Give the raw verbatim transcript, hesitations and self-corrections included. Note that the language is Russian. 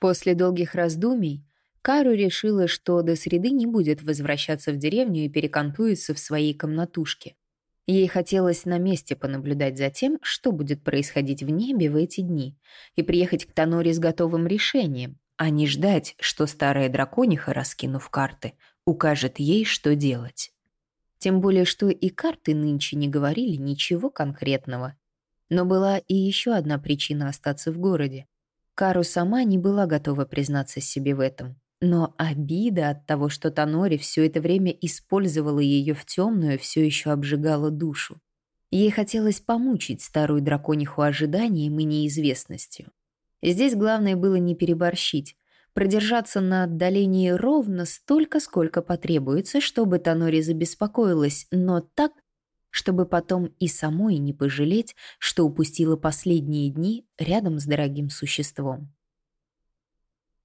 После долгих раздумий Кару решила, что до среды не будет возвращаться в деревню и перекантуется в своей комнатушке. Ей хотелось на месте понаблюдать за тем, что будет происходить в небе в эти дни, и приехать к Таноре с готовым решением, а не ждать, что старая дракониха, раскинув карты, укажет ей, что делать. Тем более, что и карты нынче не говорили ничего конкретного. Но была и еще одна причина остаться в городе. Кару сама не была готова признаться себе в этом. Но обида от того, что Танори все это время использовала ее в темную, все еще обжигала душу. Ей хотелось помучить старую дракониху ожиданием и неизвестностью. Здесь главное было не переборщить, продержаться на отдалении ровно столько, сколько потребуется, чтобы Танори забеспокоилась, но так, чтобы потом и самой не пожалеть, что упустила последние дни рядом с дорогим существом.